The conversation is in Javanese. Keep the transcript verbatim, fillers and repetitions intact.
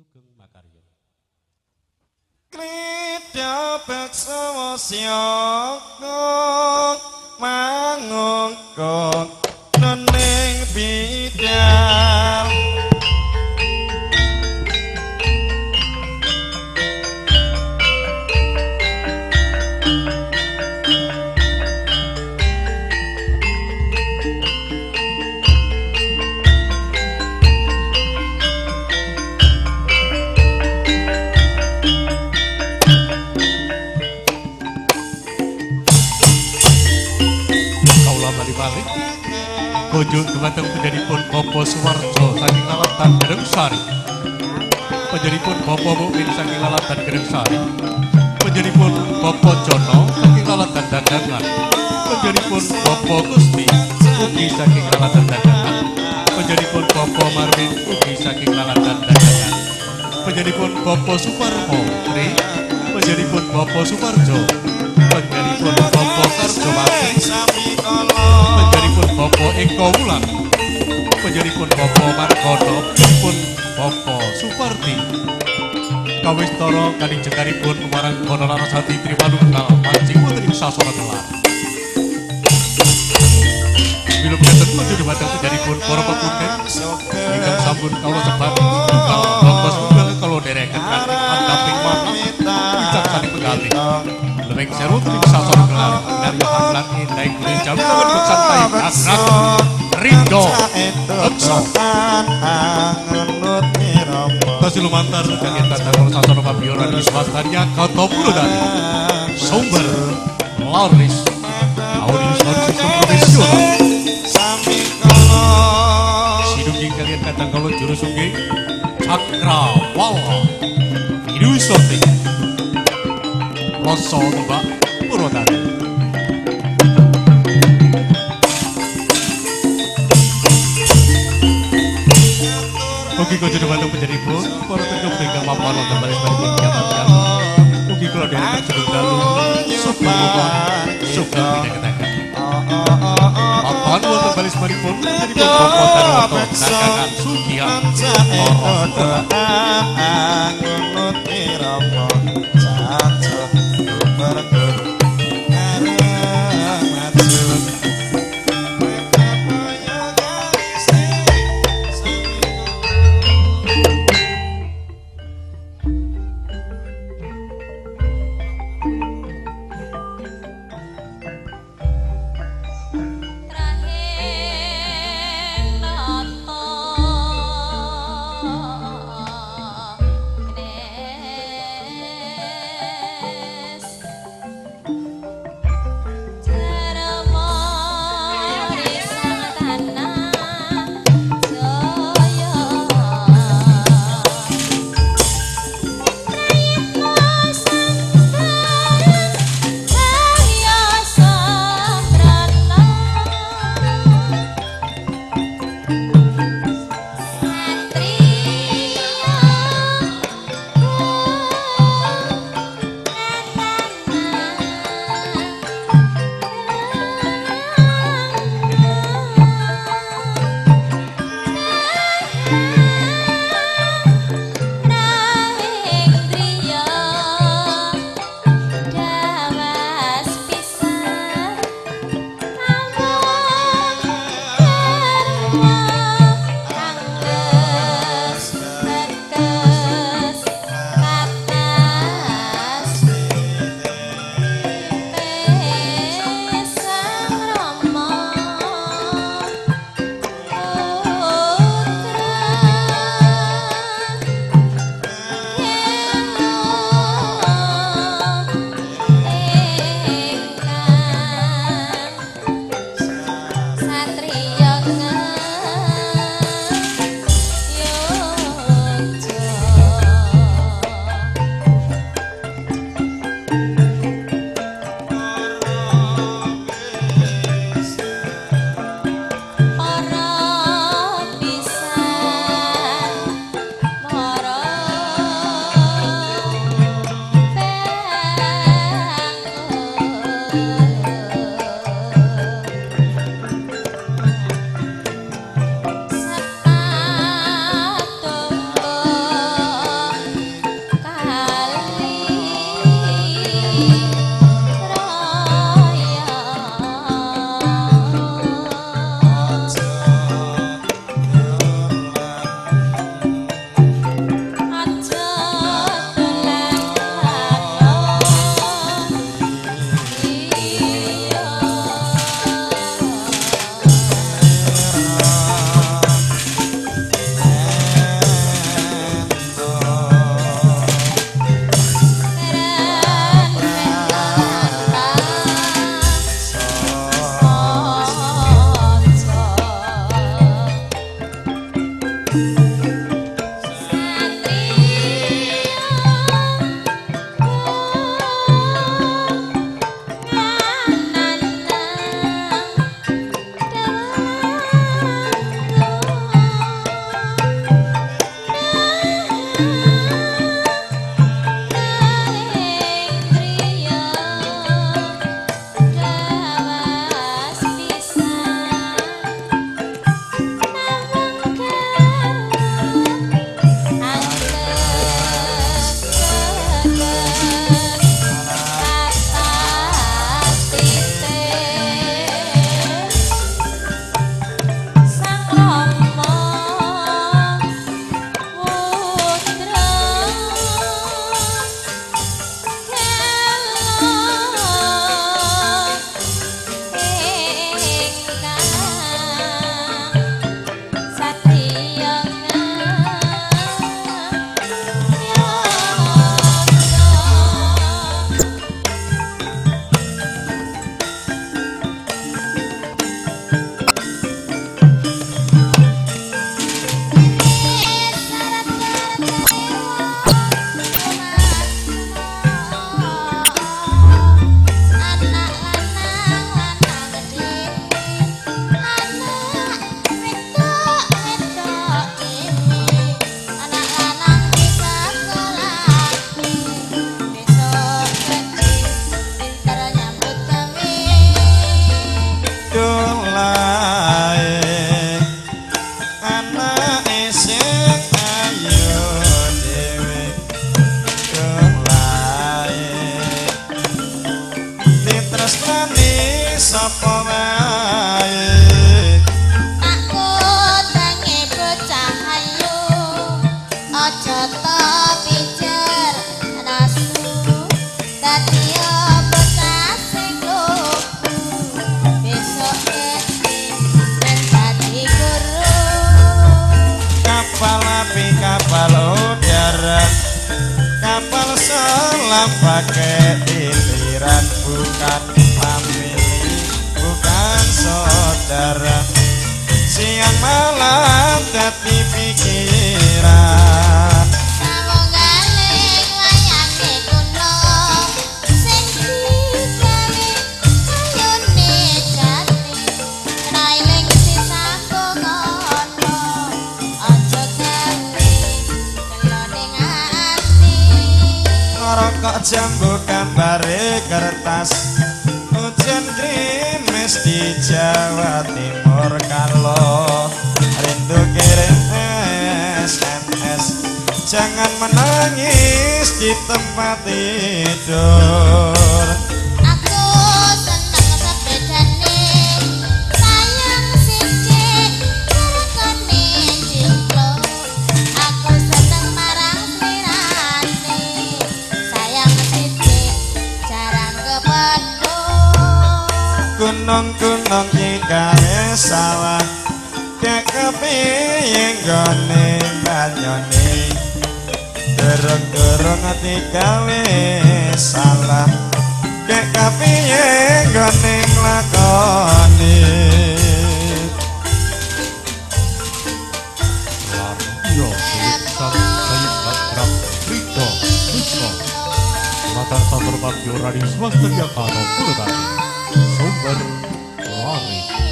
Sugeng Makarya. Krida beksa syaka mangungkung nening bidang balik bojo dumateng panjenenganipun Bapak Suwarjo saking Lalatan Gerengsari, panjenenganipun Bapak Mukmin saking Lalatan Gerengsari, panjenenganipun Bapak Jono saking Lalatan Dandangan, panjenenganipun Bapak Gusti ugi saking Lalatan Dandangan, panjenenganipun Bapak Marwin ugi saking Lalatan Dandangan, panjenenganipun Bapak Suparmo Tri, panjenenganipun Bapak Suparjo, panjenenganipun Bapak Karjowati, panjenenganipun Bapak Eko Wulan, panjenenganipun Bapak Margono, pun Bapak Suparti. Kawistara kanjenenganipun marang Kono Larasati Trimanunggal mancing wonten ing sasana telar. Bila pinten tujuh dhumateng panjenenganipun para pepunden ingkang sampun kawula sebat tunggal bangkos tunggal kala dereken kanthi andaping manah wicaksani penggalih. Leweng seru ing sasana gelar narya lan indai gune jam tangan santai agrak rindo beksa ngenut mirama Basi lumantar kalian tatang sasana pabiyonan wiswastanya kata puludani sumber laris audio sound system profesional sami kala sidungging kalian katang kalau juru sungging cakrawala hidu sote rasa tebak Purwodadi. Mugi kula dhumateng panjenenganipun para tengkep ingkang mapan wonten baris-baris kiamatkan. Mugi kula derek sedulur dalu sugeng muga sugeng pinagetaken. Mapan wonten baris-baripun panjenenganipun Bapak Darwoto Dagangan Sugihan ngenut mirama saja berber Soto pijer nasu dadi bocah sing lugu besok eti ben dadi guru kapal api kapal udara kapal selam pakai iliran bukan famili bukan saudara siang malam dadi pikiran Sawong galing wayange kuno sing digawe kayune jati railing sisanggo ngono aja gawe keloning ati ngerokok jambu gambare kertas hujan krimis di Jawa Timur kalau rindu kirim S M S jangan menangis di tempat tidur Aku seneng sepedane sayang sithik rekone jinglo Aku seneng marang slirane sayang sithik jarang kepedhot gunung-gunung ingkang sawah gak kepiye nggone banyone dereng-dereng digawe salah gak kepiye nggone nglakoni Yo, sang sayang akrab Rito Rito Mata Sabar Bagyo Radis Waktu Yakano Purgani Sumber Lari